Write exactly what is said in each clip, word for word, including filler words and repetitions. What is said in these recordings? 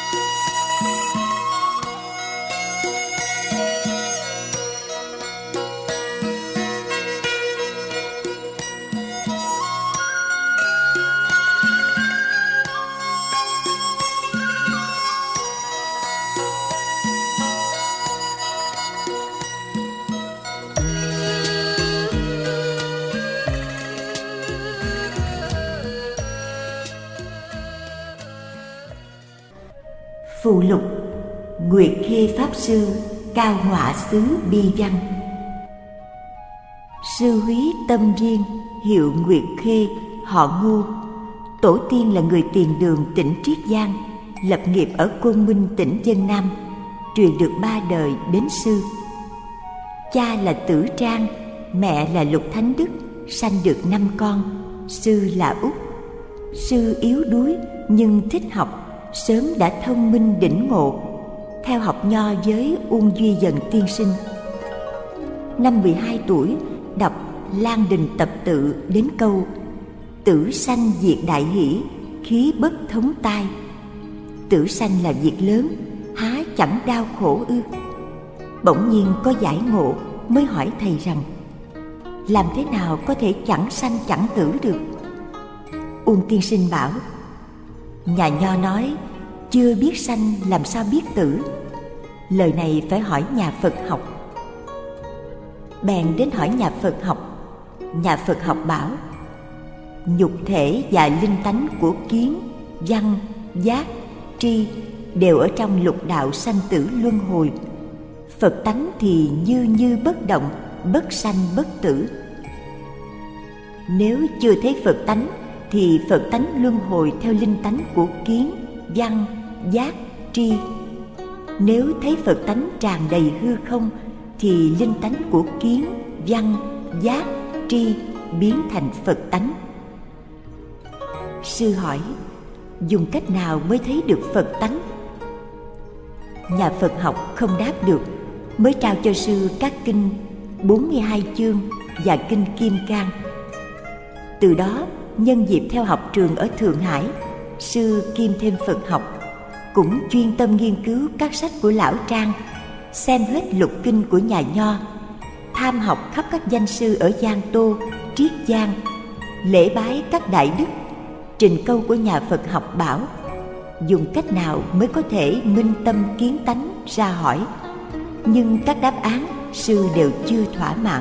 Phụ lục: Nguyệt Khê Pháp Sư, Cao Ngọa xứ Bi Văn. Sư húy tâm riêng, hiệu Nguyệt Khê, họ Ngô. Tổ tiên là người Tiền Đường tỉnh Triết Giang, lập nghiệp ở Côn Minh tỉnh Vân Nam, truyền được ba đời đến sư. Cha là Tử Trang, mẹ là Lục Thánh Đức, sanh được năm con. Sư là Út. Sư yếu đuối nhưng thích học, sớm đã thông minh đỉnh ngộ, theo học nho với Uông Duy Dần tiên sinh. Năm mười hai tuổi, đọc Lan Đình Tập Tự đến câu tử sanh diệt đại hỷ, khí bất thống tai. Tử sanh là việc lớn, há chẳng đau khổ ư? Bỗng nhiên có giải ngộ, mới hỏi thầy rằng làm thế nào có thể chẳng sanh chẳng tử được? Uông tiên sinh bảo: nhà nho nói chưa biết sanh làm sao biết tử. Lời này phải hỏi nhà Phật học. Bèn đến hỏi nhà Phật học. Nhà Phật học bảo: nhục thể và linh tánh của kiến, văn, giác, tri đều ở trong lục đạo sanh tử luân hồi. Phật tánh thì như như bất động, bất sanh bất tử. Nếu chưa thấy Phật tánh thì Phật tánh luân hồi theo linh tánh của kiến, văn, giác, tri. Nếu thấy Phật tánh tràn đầy hư không thì linh tánh của kiến, văn, giác, tri biến thành Phật tánh. Sư hỏi: dùng cách nào mới thấy được Phật tánh? Nhà Phật học không đáp được, mới trao cho sư các kinh bốn mươi hai chương và kinh Kim Cang. Từ đó, nhân dịp theo học trường ở Thượng Hải, sư kiêm thêm Phật học, cũng chuyên tâm nghiên cứu các sách của Lão Trang, xem hết lục kinh của nhà Nho, tham học khắp các danh sư ở Giang Tô, Triết Giang, lễ bái các đại đức. Trình câu của nhà Phật học bảo: dùng cách nào mới có thể minh tâm kiến tánh ra hỏi, nhưng các đáp án sư đều chưa thỏa mãn.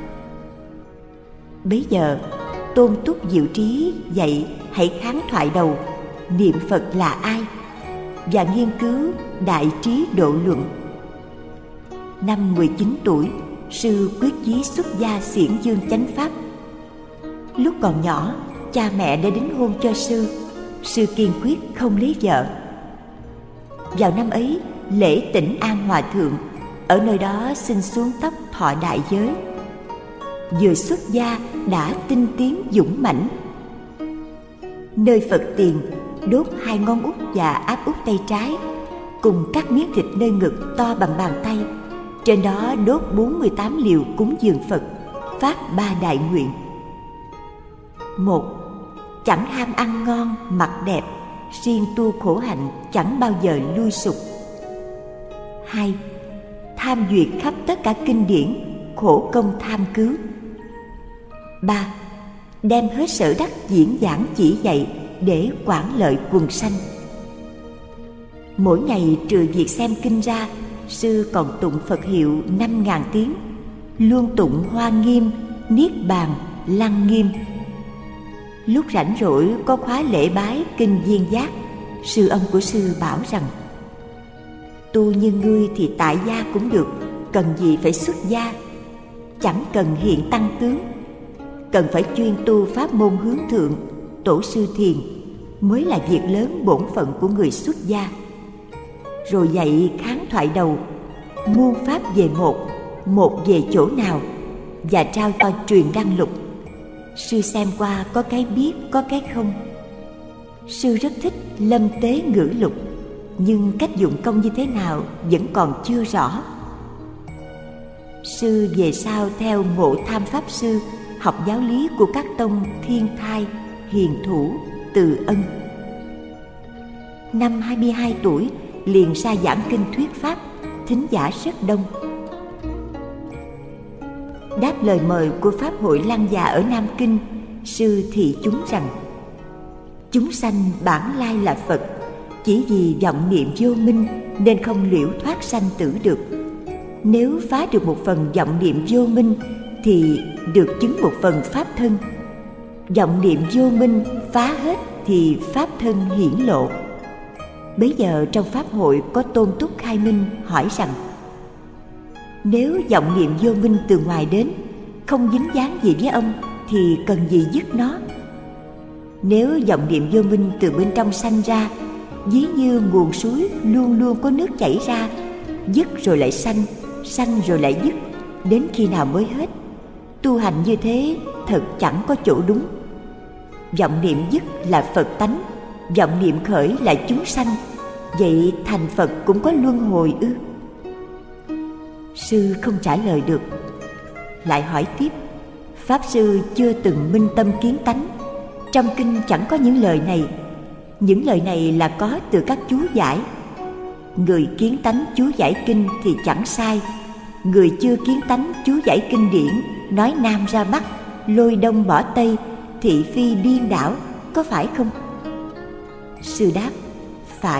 Bấy giờ Tôn Túc Diệu Trí dạy hãy kháng thoại đầu niệm Phật là ai, và nghiên cứu Đại Trí Độ Luận. Năm mười chín tuổi, sư quyết chí xuất gia xiển dương chánh pháp. Lúc còn nhỏ, cha mẹ đã đính hôn cho sư. Sư kiên quyết không lấy vợ. Vào năm ấy, lễ Tĩnh An Hòa Thượng ở nơi đó xin xuống tóc thọ đại giới. Vừa xuất gia đã tinh tiến dũng mãnh. Nơi Phật tiền đốt hai ngón út và áp út tay trái, cùng các miếng thịt nơi ngực to bằng bàn tay. Trên đó đốt bốn mươi tám liều cúng dường Phật, phát ba đại nguyện. Một, chẳng ham ăn ngon, mặc đẹp, siêng tu khổ hạnh, chẳng bao giờ lui sụp. Hai, tham duyệt khắp tất cả kinh điển, khổ công tham cứu. Ba, đem hết sở đắc diễn giảng chỉ dạy để quản lợi quần sanh. Mỗi ngày trừ việc xem kinh ra, sư còn tụng Phật hiệu năm ngàn tiếng, luôn tụng Hoa Nghiêm, Niết Bàn, Lăng Nghiêm. Lúc rảnh rỗi có khóa lễ bái kinh Viên Giác, sư ông của sư bảo rằng: tu như ngươi thì tại gia cũng được, cần gì phải xuất gia. Chẳng cần hiện tăng tướng, cần phải chuyên tu pháp môn hướng thượng, tổ sư thiền mới là việc lớn bổn phận của người xuất gia. Rồi dạy kháng thoại đầu, muôn pháp về một, một về chỗ nào, và trao to truyền đăng lục. Sư xem qua có cái biết, có cái không. Sư rất thích lâm tế ngữ lục, nhưng cách dụng công như thế nào vẫn còn chưa rõ. Sư về sau theo Ngộ Tham Pháp Sư, học giáo lý của các tông Thiên Thai, Hiền Thủ, Từ Ân. năm hai mươi hai tuổi liền ra giảng kinh thuyết pháp, thính giả rất đông. Đáp lời mời của Pháp hội Lăng Già ở Nam Kinh, sư thị chúng rằng: chúng sanh bản lai là Phật, chỉ vì vọng niệm vô minh nên không liễu thoát sanh tử được. Nếu phá được một phần vọng niệm vô minh thì được chứng một phần pháp thân. Vọng niệm vô minh phá hết thì pháp thân hiển lộ. Bấy giờ trong Pháp hội có Tôn Túc Khai Minh hỏi rằng: nếu vọng niệm vô minh từ ngoài đến, không dính dáng gì với ông thì cần gì dứt nó? Nếu vọng niệm vô minh từ bên trong sanh ra, ví như nguồn suối luôn luôn có nước chảy ra, dứt rồi lại sanh, sanh rồi lại dứt, đến khi nào mới hết? Tu hành như thế thật chẳng có chỗ đúng. Vọng niệm dứt là Phật tánh, vọng niệm khởi là chúng sanh, vậy thành Phật cũng có luân hồi ư? Sư không trả lời được. Lại hỏi tiếp: Pháp sư chưa từng minh tâm kiến tánh, trong kinh chẳng có những lời này. Những lời này là có từ các chú giải. Người kiến tánh chú giải kinh thì chẳng sai, người chưa kiến tánh chú giải kinh điển, nói Nam ra Bắc, lôi Đông bỏ Tây, thị phi điên đảo, có phải không? Sư đáp: phải.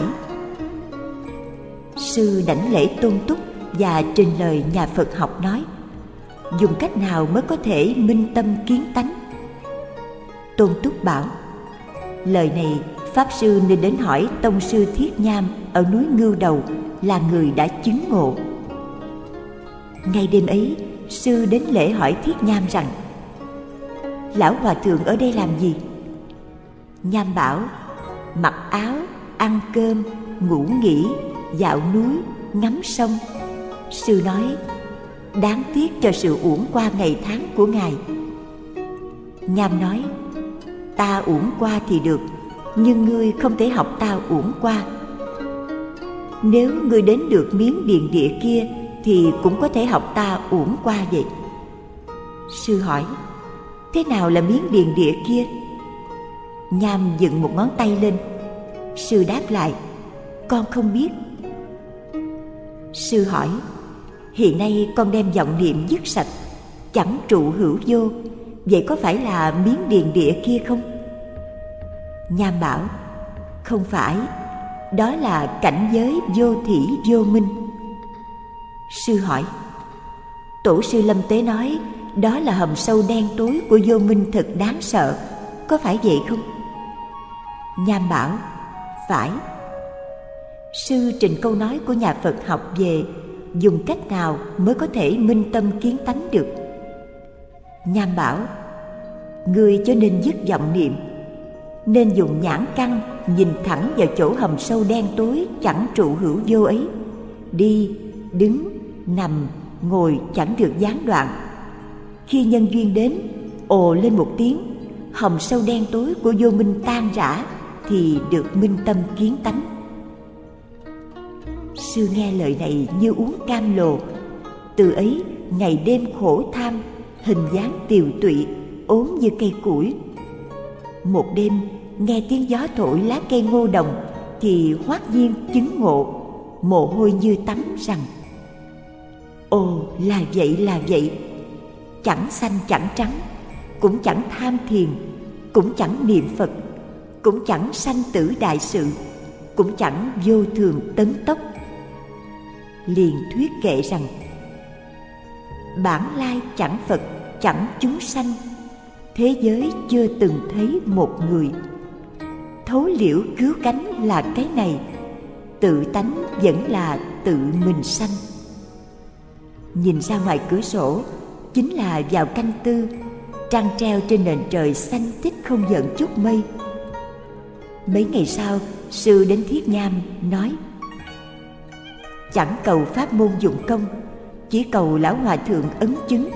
Sư đảnh lễ Tôn Túc và trình lời nhà Phật học nói: dùng cách nào mới có thể minh tâm kiến tánh? Tôn Túc bảo: lời này Pháp sư nên đến hỏi tông sư Thiết Nham ở núi Ngưu Đầu, là người đã chứng ngộ. Ngay đêm ấy, sư đến lễ hỏi Thiết Nham rằng: lão hòa thượng ở đây làm gì? Nham bảo: mặc áo, ăn cơm, ngủ nghỉ, dạo núi, ngắm sông. Sư nói: đáng tiếc cho sự uổng qua ngày tháng của ngài. Nham nói: ta uổng qua thì được, nhưng ngươi không thể học ta uổng qua. Nếu ngươi đến được miếng điền địa kia thì cũng có thể học ta uổng qua vậy. Sư hỏi: thế nào là miếng điền địa kia? Nham dựng một ngón tay lên. Sư đáp lại: con không biết. Sư hỏi: hiện nay con đem vọng niệm dứt sạch, chẳng trụ hữu vô, vậy có phải là miếng điền địa kia không? Nham bảo: không phải, đó là cảnh giới vô thỉ vô minh. Sư hỏi: tổ sư Lâm Tế nói đó là hầm sâu đen tối của vô minh thật đáng sợ, có phải vậy không? Nham bảo: phải. Sư trình câu nói của nhà Phật học về dùng cách nào mới có thể minh tâm kiến tánh được. Nham bảo: ngươi cho nên dứt vọng niệm, nên dùng nhãn căn nhìn thẳng vào chỗ hầm sâu đen tối chẳng trụ hữu vô ấy. Đi, đứng, nằm, ngồi chẳng được gián đoạn. Khi nhân duyên đến, ồ lên một tiếng, hầm sâu đen tối của vô minh tan rã, thì được minh tâm kiến tánh. Sư nghe lời này như uống cam lồ. Từ ấy ngày đêm khổ tham, hình dáng tiều tụy, ốm như cây củi. Một đêm nghe tiếng gió thổi lá cây ngô đồng thì hoát nhiên chứng ngộ, mồ hôi như tắm rằng: ồ, là vậy là vậy. Chẳng xanh chẳng trắng, cũng chẳng tham thiền, cũng chẳng niệm Phật, cũng chẳng sanh tử đại sự, cũng chẳng vô thường tấn tốc. Liền thuyết kệ rằng: bản lai chẳng Phật, chẳng chúng sanh, thế giới chưa từng thấy một người. Thấu liễu cứu cánh là cái này, tự tánh vẫn là tự mình sanh. Nhìn ra ngoài cửa sổ, chính là vào canh tư, trăng treo trên nền trời xanh tích không giận chút mây. Mấy ngày sau, sư đến Thiết Nham nói: chẳng cầu pháp môn dụng công, chỉ cầu lão hòa thượng ấn chứng.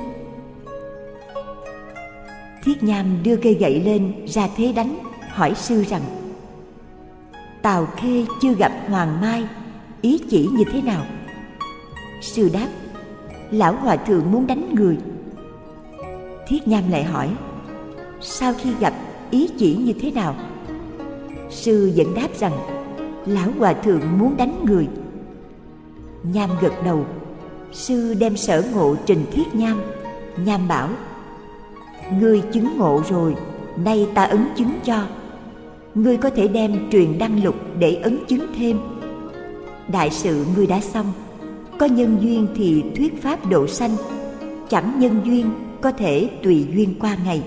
Thiết Nham đưa cây gậy lên ra thế đánh, hỏi sư rằng: Tào Khê chưa gặp Hoàng Mai, ý chỉ như thế nào? Sư đáp: lão hòa thượng muốn đánh người. Thiết Nham lại hỏi: sau khi gặp, ý chỉ như thế nào? Sư vẫn đáp rằng: lão hòa thượng muốn đánh người. Nham gật đầu. Sư đem sở ngộ trình thiết Nham. Nham bảo: ngươi chứng ngộ rồi, nay ta ấn chứng cho. Ngươi có thể đem truyền đăng lục để ấn chứng thêm. Đại sự ngươi đã xong, có nhân duyên thì thuyết pháp độ sanh, chẳng nhân duyên có thể tùy duyên qua ngày.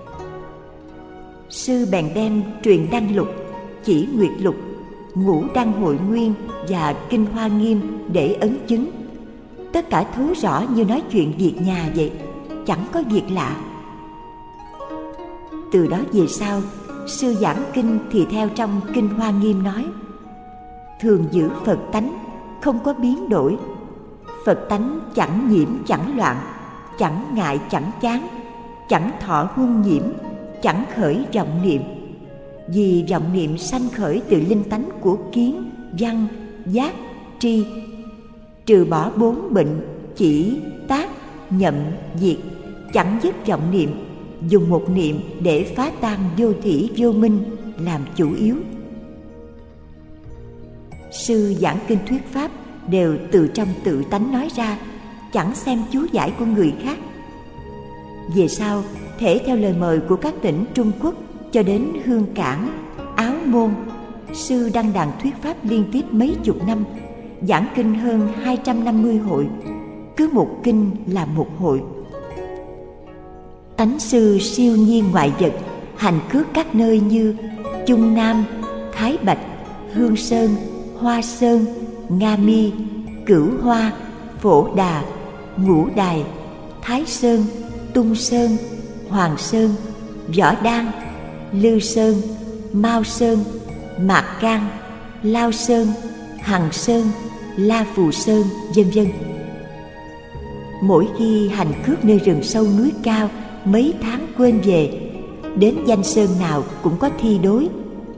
Sư bèn đem truyền đăng lục, chỉ nguyệt lục, ngũ đăng hội nguyên và kinh hoa nghiêm để ấn chứng. Tất cả thấu rõ như nói chuyện việc nhà vậy, chẳng có việc lạ. Từ đó về sau, sư giảng kinh thì theo trong kinh hoa nghiêm nói: thường giữ Phật tánh, không có biến đổi. Phật tánh chẳng nhiễm chẳng loạn, chẳng ngại chẳng chán, chẳng thọ huân nhiễm, chẳng khởi vọng niệm. Vì vọng niệm sanh khởi từ linh tánh của kiến, văn, giác, tri. Trừ bỏ bốn bệnh chỉ, tác, nhậm, diệt, chẳng dứt vọng niệm, dùng một niệm để phá tan vô thỉ vô minh làm chủ yếu. Sư giảng kinh thuyết pháp đều từ trong tự tánh nói ra, chẳng xem chú giải của người khác. Về sau, thể theo lời mời của các tỉnh Trung Quốc cho đến Hương Cảng, Áo Môn, sư đăng đàn thuyết pháp liên tiếp mấy chục năm, giảng kinh hơn hai trăm năm mươi hội, cứ một kinh là một hội. Tánh sư siêu nhiên ngoại vật, hành cước các nơi như Chung Nam, Thái Bạch, Hương Sơn, Hoa Sơn, Nga Mi, Cửu Hoa, Phổ Đà, Ngũ Đài, Thái Sơn, Tung Sơn, Hoàng Sơn, Võ Đan, Lư Sơn, Mao Sơn, Mạc Can, Lao Sơn, Hằng Sơn, La Phù Sơn, vân vân. Mỗi khi hành cước nơi rừng sâu núi cao, mấy tháng quên về, đến danh sơn nào cũng có thi đối.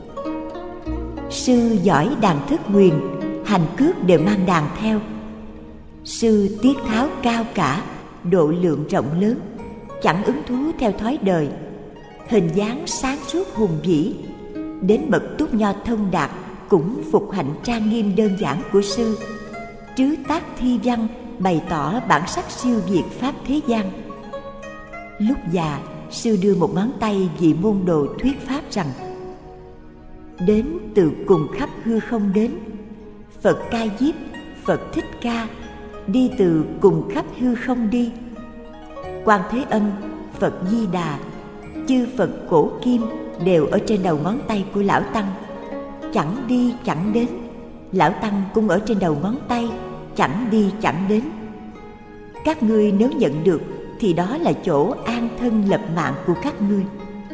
Sư giỏi đàn thức huyền, hành cước đều mang đàn theo. Sư tiết tháo cao cả, độ lượng rộng lớn, chẳng ứng thú theo thói đời, hình dáng sáng suốt hùng vĩ. Đến bậc túc nho thông đạt cũng phục hạnh trang nghiêm đơn giản của sư, trứ tác thi văn bày tỏ bản sắc siêu việt pháp thế gian. Lúc già, sư đưa một ngón tay vị môn đồ thuyết pháp rằng: đến từ cùng khắp hư không đến, Phật Ca Diếp, Phật Thích Ca, đi từ cùng khắp hư không đi. Quan Thế Âm, Phật Di Đà, chư Phật cổ kim đều ở trên đầu ngón tay của Lão Tăng, chẳng đi chẳng đến. Lão Tăng cũng ở trên đầu ngón tay, chẳng đi chẳng đến. Các ngươi nếu nhận được thì đó là chỗ an thân lập mạng của các ngươi.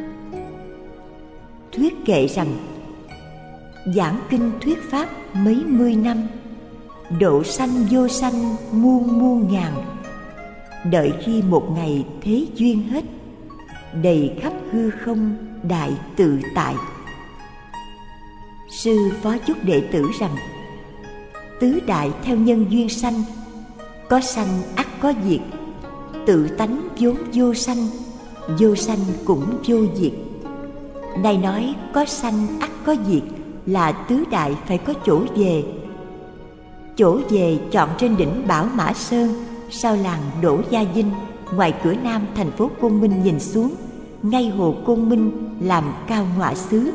Thuyết kệ rằng: giảng kinh thuyết pháp mấy mươi năm, độ sanh vô sanh muôn muôn ngàn. Đợi khi một ngày thế duyên hết, đầy khắp hư không đại tự tại. Sư phó chúc đệ tử rằng: tứ đại theo nhân duyên sanh, có sanh ắt có diệt. Tự tánh vốn vô sanh, vô sanh cũng vô diệt. Này nói có sanh ắt có diệt là tứ đại phải có chỗ về. Chỗ về chọn trên đỉnh Bảo Mã Sơn, sau làng Đỗ Gia Vinh, ngoài cửa nam thành phố Côn Minh nhìn xuống, ngay hồ Côn Minh làm cao ngọa xứ.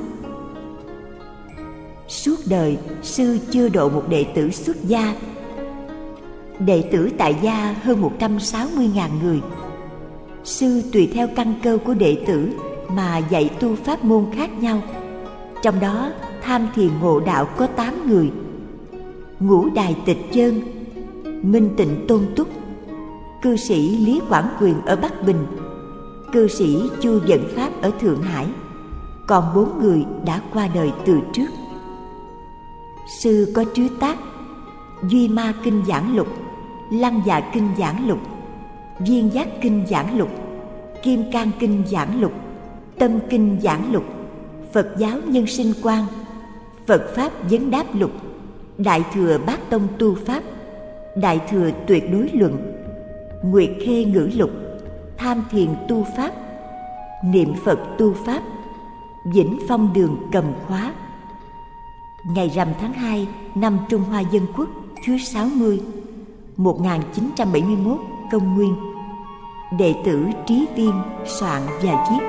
Suốt đời sư chưa độ một đệ tử xuất gia. Đệ tử tại gia hơn một trăm sáu mươi nghìn người. Sư tùy theo căn cơ của đệ tử mà dạy tu pháp môn khác nhau. Trong đó tham thiền ngộ đạo có tám người: Ngũ Đài Tịch Chơn, Minh Tịnh Tôn Túc, cư sĩ Lý Quảng Quyền ở Bắc Bình, cư sĩ Chu Vận Pháp ở Thượng Hải. Còn bốn người đã qua đời từ trước. Sư có trứ tác Duy Ma Kinh Giảng Lục, Lăng Dạ Kinh Giảng Lục, Viên Giác Kinh Giảng Lục, Kim Cang Kinh Giảng Lục, Tâm Kinh Giảng Lục, Phật Giáo Nhân Sinh Quan, Phật Pháp Vấn Đáp Lục, Đại Thừa Bát Tông Tu Pháp, Đại Thừa Tuyệt Đối Luận, Nguyệt Khê Ngữ Lục, Tham Thiền Tu Pháp, Niệm Phật Tu Pháp, Vĩnh Phong Đường Cầm Khóa. Ngày rằm tháng hai năm Trung Hoa Dân Quốc thứ sáu mươi, một nghìn chín trăm bảy mươi mốt công nguyên. Đệ tử Trí Viên soạn và viết.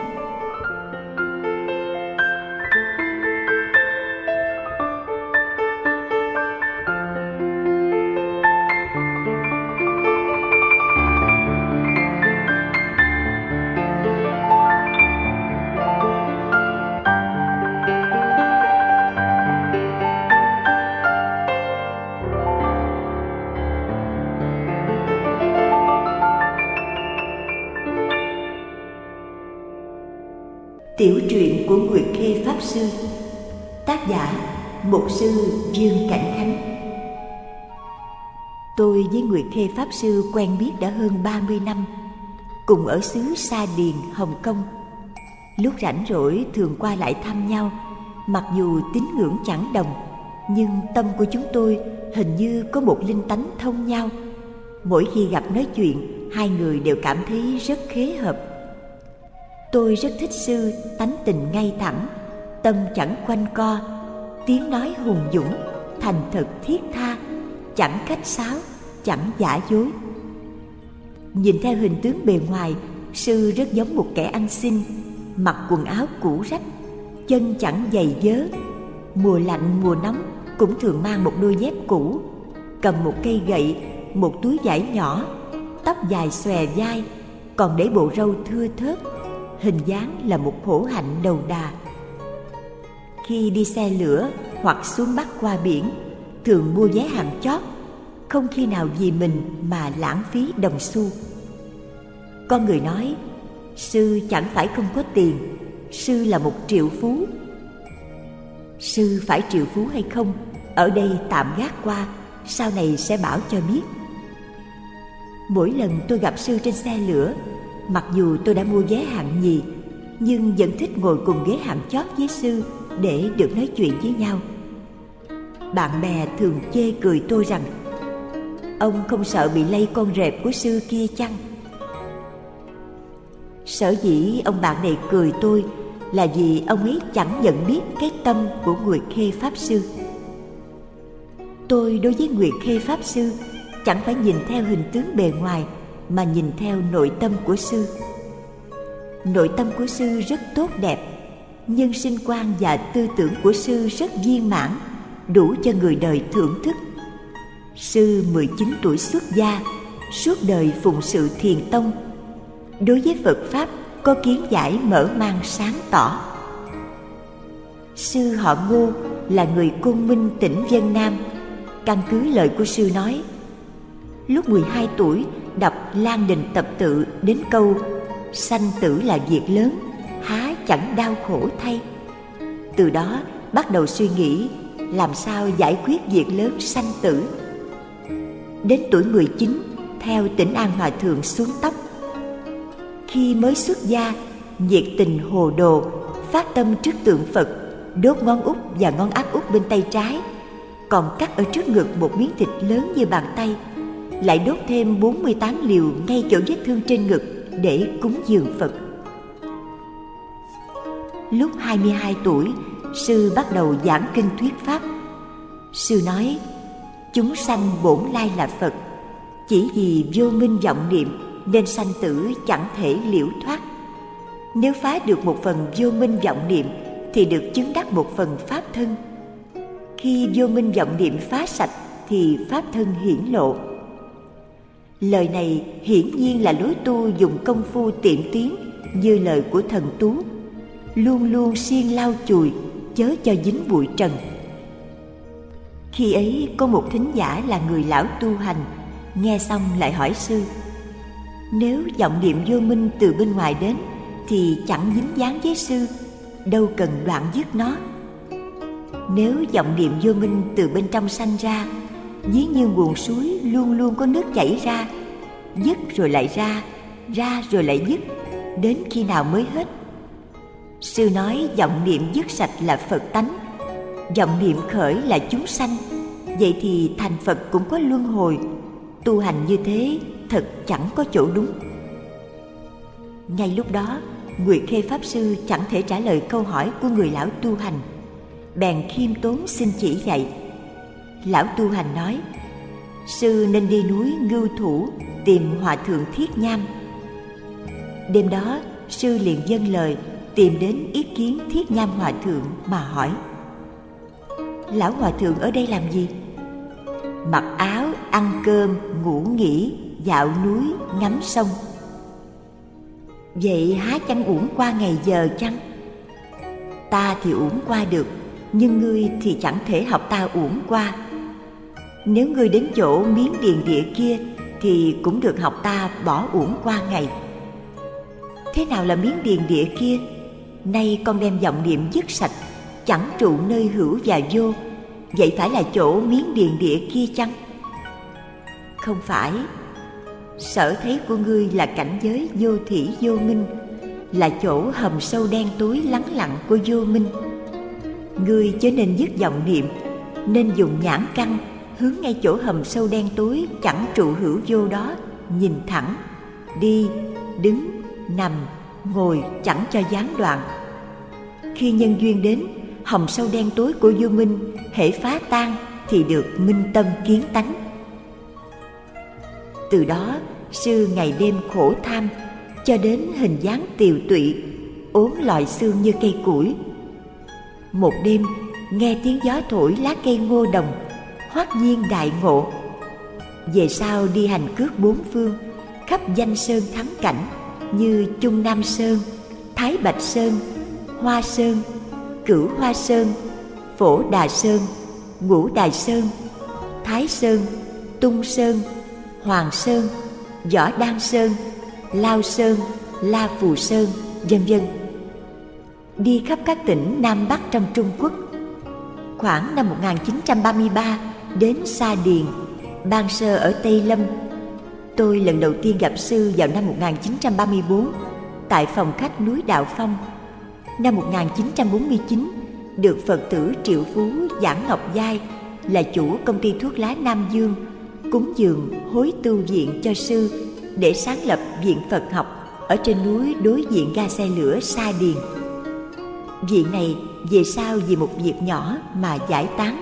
Tiểu truyện của Nguyệt Khê Pháp Sư. Tác giả Mục sư Dương Cảnh Khánh. Tôi với Nguyệt Khê Pháp Sư quen biết đã hơn ba mươi năm, cùng ở xứ Sa Điền, Hồng Kông. Lúc rảnh rỗi thường qua lại thăm nhau. Mặc dù tín ngưỡng chẳng đồng, nhưng tâm của chúng tôi hình như có một linh tánh thông nhau. Mỗi khi gặp nói chuyện, hai người đều cảm thấy rất khế hợp. Tôi rất thích sư tánh tình ngay thẳng, tâm chẳng quanh co, tiếng nói hùng dũng, thành thật thiết tha, chẳng khách sáo, chẳng giả dối. Nhìn theo hình tướng bề ngoài, sư rất giống một kẻ ăn xin, mặc quần áo cũ rách, chân chẳng giày vớ, mùa lạnh mùa nóng cũng thường mang một đôi dép cũ, cầm một cây gậy, một túi vải nhỏ, tóc dài xòe vai, còn để bộ râu thưa thớt, hình dáng là một hổ hạnh đầu đà. Khi đi xe lửa hoặc xuống Bắc qua biển, thường mua vé hàng chót, không khi nào vì mình mà lãng phí đồng xu. Con người nói, sư chẳng phải không có tiền, sư là một triệu phú. Sư phải triệu phú hay không, ở đây tạm gác qua, sau này sẽ bảo cho biết. Mỗi lần tôi gặp sư trên xe lửa, mặc dù tôi đã mua vé hạng nhì, nhưng vẫn thích ngồi cùng ghế hạng chót với sư để được nói chuyện với nhau. Bạn bè thường chê cười tôi rằng, ông không sợ bị lây con rệp của sư kia chăng? Sở dĩ ông bạn này cười tôi là vì ông ấy chẳng nhận biết cái tâm của Nguyệt Khê Pháp Sư. Tôi đối với Nguyệt Khê Pháp Sư chẳng phải nhìn theo hình tướng bề ngoài, mà nhìn theo nội tâm của sư. Nội tâm của sư rất tốt đẹp, nhân sinh quan và tư tưởng của sư rất viên mãn, đủ cho người đời thưởng thức. Sư mười chín tuổi xuất gia, suốt đời phụng sự Thiền Tông. Đối với Phật Pháp có kiến giải mở mang sáng tỏ. Sư họ Ngô là người Côn Minh, tỉnh Vân Nam. Căn cứ lời của sư nói, lúc mười hai tuổi đọc Lan Đình Tập Tự đến câu sanh tử là việc lớn, há chẳng đau khổ thay. Từ đó bắt đầu suy nghĩ làm sao giải quyết việc lớn sanh tử. Đến tuổi mười chín, theo Tỉnh An Hòa Thượng xuống tóc. Khi mới xuất gia, nhiệt tình hồ đồ, phát tâm trước tượng Phật, đốt ngón út và ngón áp út bên tay trái, còn cắt ở trước ngực một miếng thịt lớn như bàn tay, lại đốt thêm bốn mươi tám liều ngay chỗ vết thương trên ngực để cúng dường Phật. Lúc hai mươi hai tuổi, sư bắt đầu giảng kinh thuyết pháp. Sư nói, chúng sanh bổn lai là Phật, chỉ vì vô minh vọng niệm nên sanh tử chẳng thể liễu thoát. Nếu phá được một phần vô minh vọng niệm thì được chứng đắc một phần pháp thân. Khi vô minh vọng niệm phá sạch thì pháp thân hiển lộ. Lời này hiển nhiên là lối tu dùng công phu tiệm tiến, như lời của thần Tú, luôn luôn siêng lau chùi, chớ cho dính bụi trần. Khi ấy có một thính giả là người lão tu hành, nghe xong lại hỏi sư, nếu vọng niệm vô minh từ bên ngoài đến thì chẳng dính dáng với sư, đâu cần đoạn dứt nó. Nếu vọng niệm vô minh từ bên trong sanh ra, ví như nguồn suối luôn luôn có nước chảy ra, dứt rồi lại ra, ra rồi lại dứt, đến khi nào mới hết? Sư nói vọng niệm dứt sạch là Phật tánh, vọng niệm khởi là chúng sanh. Vậy thì thành Phật cũng có luân hồi, tu hành như thế thật chẳng có chỗ đúng. Ngay lúc đó, Nguyệt Khê Pháp Sư chẳng thể trả lời câu hỏi của người lão tu hành. bèn khiêm tốn xin chỉ dạy. Lão tu hành nói: sư nên đi núi Ngưu Thủ tìm hòa thượng Thiết Nham. Đêm đó sư liền dâng lời tìm đến ý kiến Thiết Nham hòa thượng mà hỏi: lão hòa thượng ở đây làm gì? Mặc áo, ăn cơm, ngủ nghỉ, dạo núi, ngắm sông. Vậy há chẳng uổng qua ngày giờ chăng? Ta thì uổng qua được, nhưng ngươi thì chẳng thể học ta uổng qua. Nếu ngươi đến chỗ miếng điền địa kia thì cũng được học ta bỏ uổng qua ngày. Thế nào là miếng điền địa kia? Nay con đem vọng niệm dứt sạch, chẳng trụ nơi hữu và vô. Vậy phải là chỗ miếng điền địa kia chăng? Không phải. Sở thấy của ngươi là cảnh giới vô thỉ vô minh, là chỗ hầm sâu đen tối lắng lặng của vô minh. Ngươi chớ nên dứt vọng niệm, nên dùng nhãn căn hướng ngay chỗ hầm sâu đen tối chẳng trụ hữu vô đó, nhìn thẳng, đi, đứng, nằm, ngồi chẳng cho gián đoạn. Khi nhân duyên đến, hầm sâu đen tối của vô minh hễ phá tan thì được minh tâm kiến tánh. Từ đó sư ngày đêm khổ tham, cho đến hình dáng tiều tụy, ốm lòi xương như cây củi. Một đêm nghe tiếng gió thổi lá cây ngô đồng, hoắc nhiên đại ngộ. Về sau đi hành cước bốn phương, khắp danh sơn thắng cảnh như Trung Nam Sơn, Thái Bạch Sơn, Hoa Sơn, Cửu Hoa Sơn, Phổ Đà Sơn, Ngũ Đài Sơn, Thái Sơn, Tung Sơn, Hoàng Sơn, Võ Đan Sơn, Lao Sơn, La Phù Sơn, vân vân. Đi khắp các tỉnh Nam Bắc trong Trung Quốc. Khoảng năm một nghìn chín trăm ba mươi ba đến Sa Điền, ban sơ ở Tây Lâm. Tôi lần đầu tiên gặp sư vào năm một nghìn chín trăm ba mươi bốn tại phòng khách núi Đạo Phong. Năm một nghìn chín trăm bốn mươi chín, được Phật tử Triệu Phú Giảng Ngọc Giai là chủ công ty thuốc lá Nam Dương cúng dường hối tu viện cho sư để sáng lập viện Phật học ở trên núi đối diện ga xe lửa Sa Điền. Viện này về sau vì một việc nhỏ mà giải tán.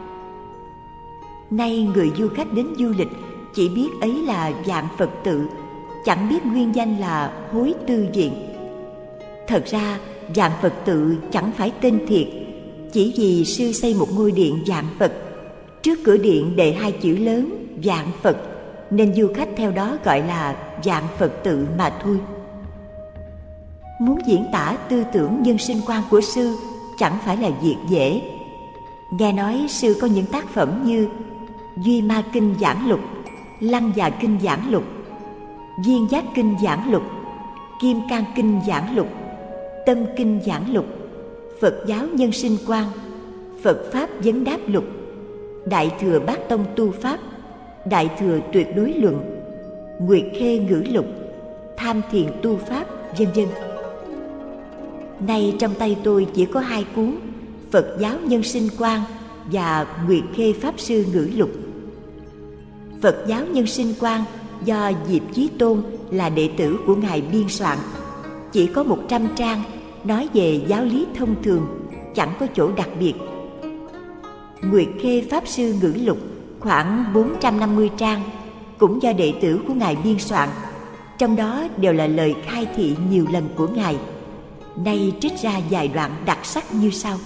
Nay người du khách đến du lịch chỉ biết ấy là Vạn Phật tự, chẳng biết nguyên danh là Hối Tư Viện. Thật ra Vạn Phật tự chẳng phải tên thiệt, chỉ vì sư xây một ngôi điện Vạn Phật, trước cửa điện đề hai chữ lớn Vạn Phật, nên du khách theo đó gọi là Vạn Phật tự mà thôi. Muốn diễn tả tư tưởng nhân sinh quan của sư chẳng phải là việc dễ. Nghe nói sư có những tác phẩm như Duy Ma Kinh Giảng Lục, Lăng Già Kinh Giảng Lục, Viên Giác Kinh Giảng Lục, Kim Cang Kinh Giảng Lục, Tâm Kinh Giảng Lục, Phật giáo nhân sinh quan, Phật pháp vấn đáp lục, Đại thừa Bát Tông tu pháp, Đại thừa tuyệt đối luận, Nguyệt Khê ngữ lục, Tham thiền tu pháp, vân vân. Nay trong tay tôi chỉ có hai cuốn Phật giáo nhân sinh quan và Nguyệt Khê pháp sư ngữ lục. Phật giáo nhân sinh quan do Diệp Chí Tôn là đệ tử của ngài biên soạn, chỉ có một trăm trang, nói về giáo lý thông thường, chẳng có chỗ đặc biệt. Nguyệt Khê pháp sư ngữ lục khoảng bốn trăm năm mươi trang, cũng do đệ tử của ngài biên soạn, trong đó đều là lời khai thị nhiều lần của ngài. Nay trích ra vài đoạn đặc sắc như sau.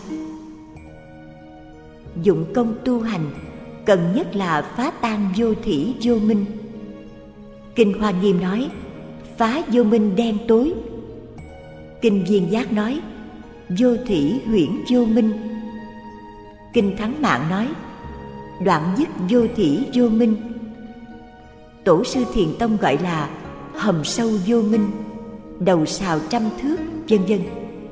Dụng công tu hành, cần nhất là phá tan vô thỉ vô minh. Kinh Hoa Nghiêm nói phá vô minh đen tối. Kinh Viên Giác nói vô thỉ huyễn vô minh. Kinh Thắng Mạng nói đoạn dứt vô thỉ vô minh. Tổ sư Thiền Tông gọi là hầm sâu vô minh, đầu sào trăm thước, vân vân.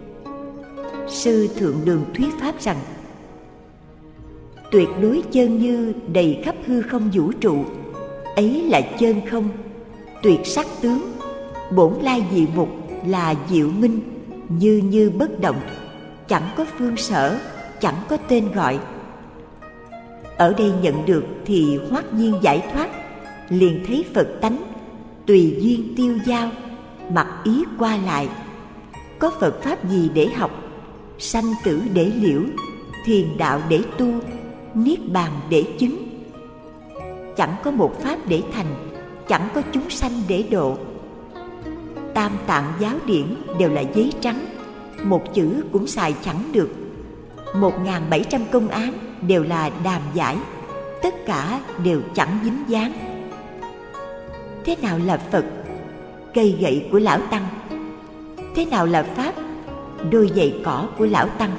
Sư Thượng Đường thuyết pháp rằng tuyệt đối chân như đầy khắp hư không vũ trụ, ấy là chân không, tuyệt sắc tướng, bổn lai dị mục là diệu minh, như như bất động, chẳng có phương sở, chẳng có tên gọi. Ở đây nhận được thì hoắc nhiên giải thoát, liền thấy Phật tánh, tùy duyên tiêu dao, mặc ý qua lại. Có Phật pháp gì để học, sanh tử để liễu, thiền đạo để tu, niết bàn để chứng. Chẳng có một pháp để thành, chẳng có chúng sanh để độ. Tam tạng giáo điển đều là giấy trắng, một chữ cũng xài chẳng được. Một ngàn bảy trăm công án đều là đàm giải, tất cả đều chẳng dính dáng. Thế nào là Phật? Cây gậy của lão tăng. Thế nào là Pháp? Đôi giày cỏ của lão tăng.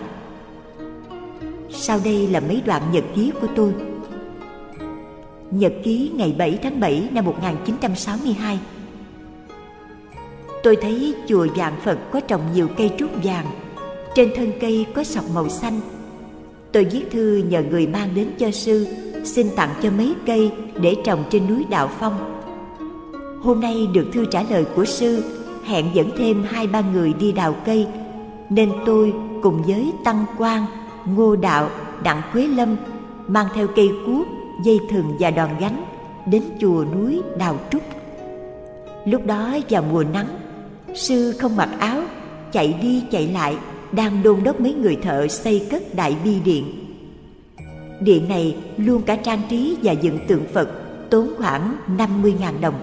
Sau đây là mấy đoạn nhật ký của tôi. Nhật ký ngày bảy tháng bảy năm một nghìn chín trăm sáu mươi hai. Tôi thấy chùa Vạn Phật có trồng nhiều cây trúc vàng, trên thân cây có sọc màu xanh. Tôi viết thư nhờ người mang đến cho sư, xin tặng cho mấy cây để trồng trên núi Đạo Phong. Hôm nay được thư trả lời của sư, hẹn dẫn thêm hai ba người đi đào cây, nên tôi cùng với Tăng Quang, Ngô Đạo, Đặng Quế Lâm mang theo cây cuốc, dây thừng và đòn gánh đến chùa núi đào trúc. Lúc đó vào mùa nắng, sư không mặc áo, chạy đi chạy lại, đang đôn đốc mấy người thợ xây cất đại bi điện. Điện này luôn cả trang trí và dựng tượng Phật, tốn khoảng năm mươi nghìn đồng.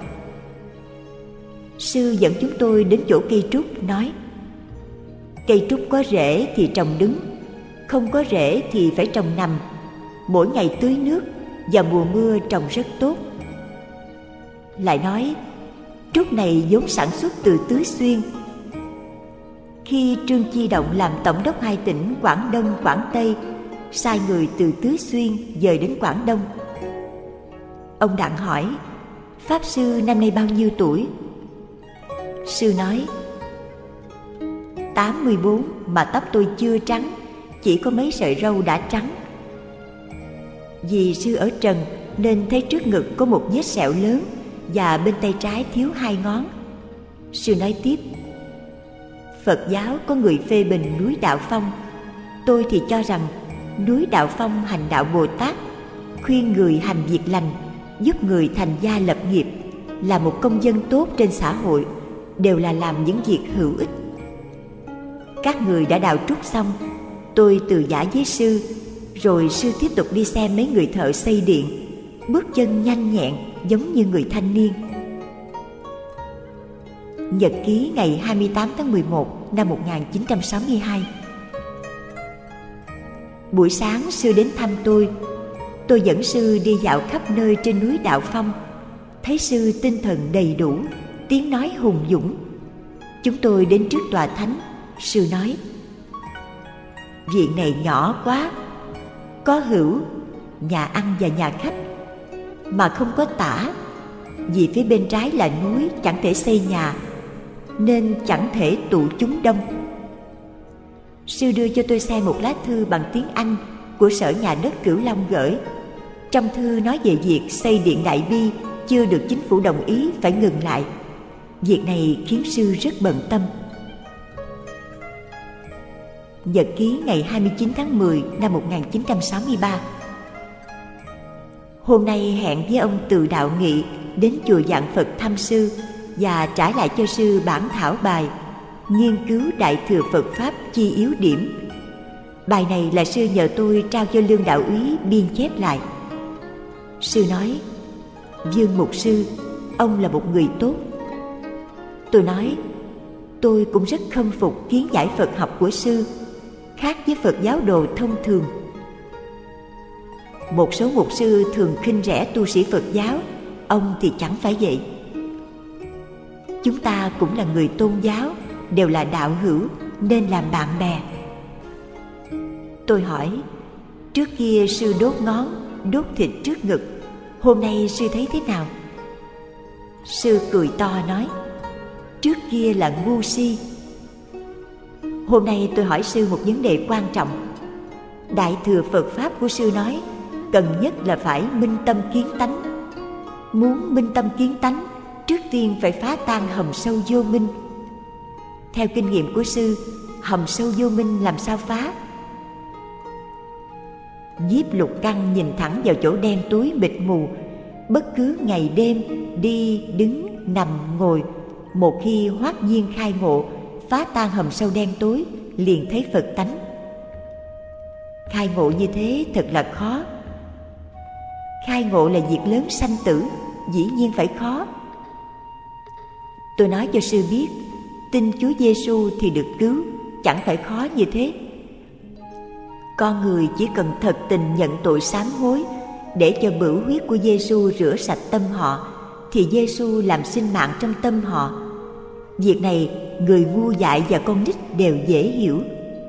Sư dẫn chúng tôi đến chỗ cây trúc, nói: cây trúc có rễ thì trồng đứng, không có rễ thì phải trồng nằm. Mỗi ngày tưới nước, và mùa mưa trồng rất tốt. Lại nói, trúc này vốn sản xuất từ Tứ Xuyên. Khi Trương Chi Động làm tổng đốc hai tỉnh Quảng Đông, Quảng Tây, sai người từ Tứ Xuyên dời đến Quảng Đông. Ông Đặng hỏi: Pháp sư năm nay bao nhiêu tuổi? Sư nói: tám mươi bốn, mà tóc tôi chưa trắng, chỉ có mấy sợi râu đã trắng. Vì sư ở trần nên thấy trước ngực có một vết sẹo lớn và bên tay trái thiếu hai ngón. Sư nói tiếp: Phật giáo có người phê bình núi Đạo Phong, tôi thì cho rằng núi Đạo Phong hành đạo Bồ Tát, khuyên người hành việc lành, giúp người thành gia lập nghiệp, là một công dân tốt trên xã hội, đều là làm những việc hữu ích. Các người đã đào trúc xong, tôi từ giả với sư, rồi sư tiếp tục đi xem mấy người thợ xây điện, bước chân nhanh nhẹn giống như người thanh niên. Nhật ký ngày hai mươi tám tháng mười một năm một nghìn chín trăm sáu mươi hai. Buổi sáng sư đến thăm tôi. Tôi dẫn sư đi dạo khắp nơi trên núi Đạo Phong. Thấy sư tinh thần đầy đủ, tiếng nói hùng dũng. Chúng tôi đến trước tòa thánh. Sư nói: Viện này nhỏ quá, có hữu, nhà ăn và nhà khách, mà không có tả. Vì phía bên trái là núi, chẳng thể xây nhà, nên chẳng thể tụ chúng đông. Sư đưa cho tôi xem một lá thư bằng tiếng Anh của Sở Nhà đất Cửu Long gửi. Trong thư nói về việc xây điện Đại Bi chưa được chính phủ đồng ý, phải ngừng lại. Việc này khiến sư rất bận tâm. Nhật ký ngày hai mươi chín tháng mười năm một nghìn chín trăm sáu mươi ba. Hôm nay hẹn với ông Từ Đạo Nghị đến chùa Vạn Phật thăm sư và trả lại cho sư bản thảo bài nghiên cứu Đại Thừa Phật Pháp chi yếu điểm. Bài này là sư nhờ tôi trao cho Lương Đạo Úy biên chép lại. Sư nói: Vương mục sư, ông là một người tốt. Tôi nói: Tôi cũng rất khâm phục kiến giải Phật học của sư, khác với Phật giáo đồ thông thường. Một số mục sư thường khinh rẻ tu sĩ Phật giáo, ông thì chẳng phải vậy. Chúng ta cũng là người tôn giáo, đều là đạo hữu, nên làm bạn bè. Tôi hỏi: Trước kia sư đốt ngón, đốt thịt trước ngực, hôm nay sư thấy thế nào? Sư cười to nói: Trước kia là ngu si. Hôm nay tôi hỏi sư một vấn đề quan trọng. Đại thừa Phật Pháp của sư nói cần nhất là phải minh tâm kiến tánh. Muốn minh tâm kiến tánh, trước tiên phải phá tan hầm sâu vô minh. Theo kinh nghiệm của sư, hầm sâu vô minh làm sao phá? Nhiếp Lục Căn nhìn thẳng vào chỗ đen tối mịt mù, bất cứ ngày đêm đi đứng nằm ngồi, một khi hoát nhiên khai ngộ, phá tan hầm sâu đen tối, liền thấy Phật tánh. khai ngộ như thế thật là khó. Khai ngộ là việc lớn sanh tử, dĩ nhiên phải khó. Tôi nói cho sư biết, tin Chúa Giêsu thì được cứu, chẳng phải khó như thế. Con người chỉ cần thật tình nhận tội sám hối, để cho bửu huyết của Giêsu rửa sạch tâm họ, thì Giêsu làm sinh mạng trong tâm họ. Việc này người ngu dại và con nít đều dễ hiểu.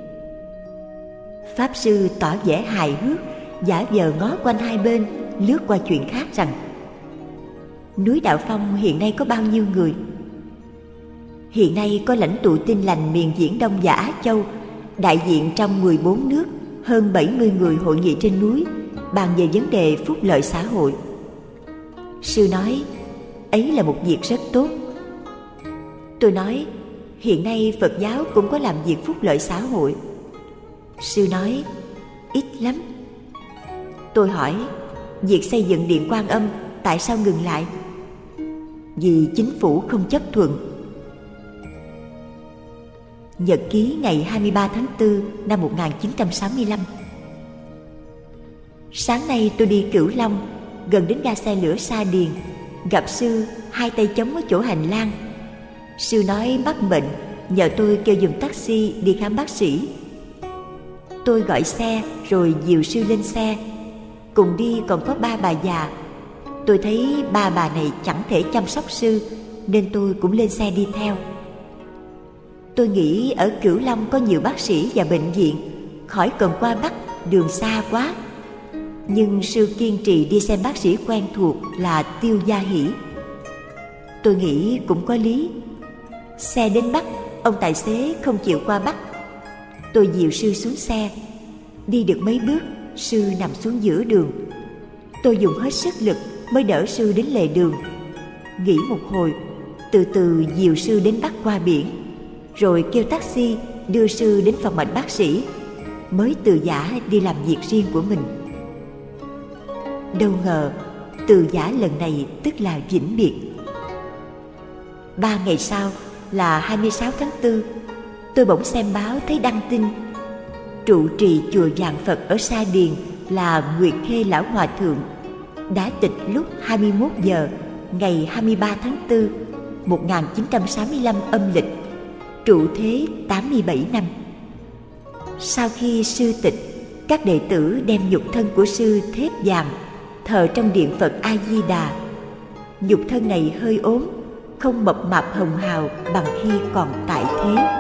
Pháp sư tỏ vẻ hài hước, giả vờ ngó quanh hai bên, lướt qua chuyện khác rằng: núi Đạo Phong hiện nay có bao nhiêu người? Hiện nay có lãnh tụ Tin Lành miền Viễn Đông và Á Châu, đại diện trong mười bốn nước, hơn bảy mươi người hội nghị trên núi, bàn về vấn đề phúc lợi xã hội. Sư nói, ấy là một việc rất tốt. Tôi nói, hiện nay Phật giáo cũng có làm việc phúc lợi xã hội. Sư nói, ít lắm. Tôi hỏi, việc xây dựng Điện Quan Âm tại sao ngừng lại? Vì chính phủ không chấp thuận. Nhật ký ngày hai mươi ba tháng tư năm một nghìn chín trăm sáu mươi lăm. Sáng nay tôi đi Cửu Long, gần đến ga xe lửa Sa Điền, gặp sư hai tay chống ở chỗ hành lang. Sư nói mắc bệnh, nhờ tôi kêu giùm taxi đi khám bác sĩ. Tôi gọi xe rồi dìu sư lên xe. Cùng đi còn có ba bà già. Tôi thấy ba bà này chẳng thể chăm sóc sư, nên tôi cũng lên xe đi theo. Tôi nghĩ ở Cửu Long có nhiều bác sĩ và bệnh viện, khỏi cần qua Bắc, đường xa quá. Nhưng sư kiên trì đi xem bác sĩ quen thuộc là Tiêu Gia Hỷ. Tôi nghĩ cũng có lý. Xe đến Bắc, ông tài xế không chịu qua Bắc. Tôi dìu sư xuống xe. Đi được mấy bước, sư nằm xuống giữa đường. Tôi dùng hết sức lực mới đỡ sư đến lề đường. Nghỉ một hồi, từ từ dìu sư đến Bắc qua biển, rồi kêu taxi đưa sư đến phòng bệnh bác sĩ, mới từ giã đi làm việc riêng của mình. Đâu ngờ từ giã lần này tức là vĩnh biệt. Ba ngày sau là hai mươi sáu tháng tư, tôi bỗng xem báo thấy đăng tin trụ trì chùa Vạn Phật ở Sa Điền là Nguyệt Khê Lão Hòa Thượng đã tịch lúc hai mươi mốt giờ ngày hai mươi ba tháng tư một nghìn chín trăm sáu mươi lăm âm lịch, trụ thế tám mươi bảy năm. Sau khi sư tịch, các đệ tử đem nhục thân của sư thép vàng thờ trong điện Phật A Di Đà. Nhục thân này hơi ốm, không mập mạp hồng hào bằng khi còn tại thế.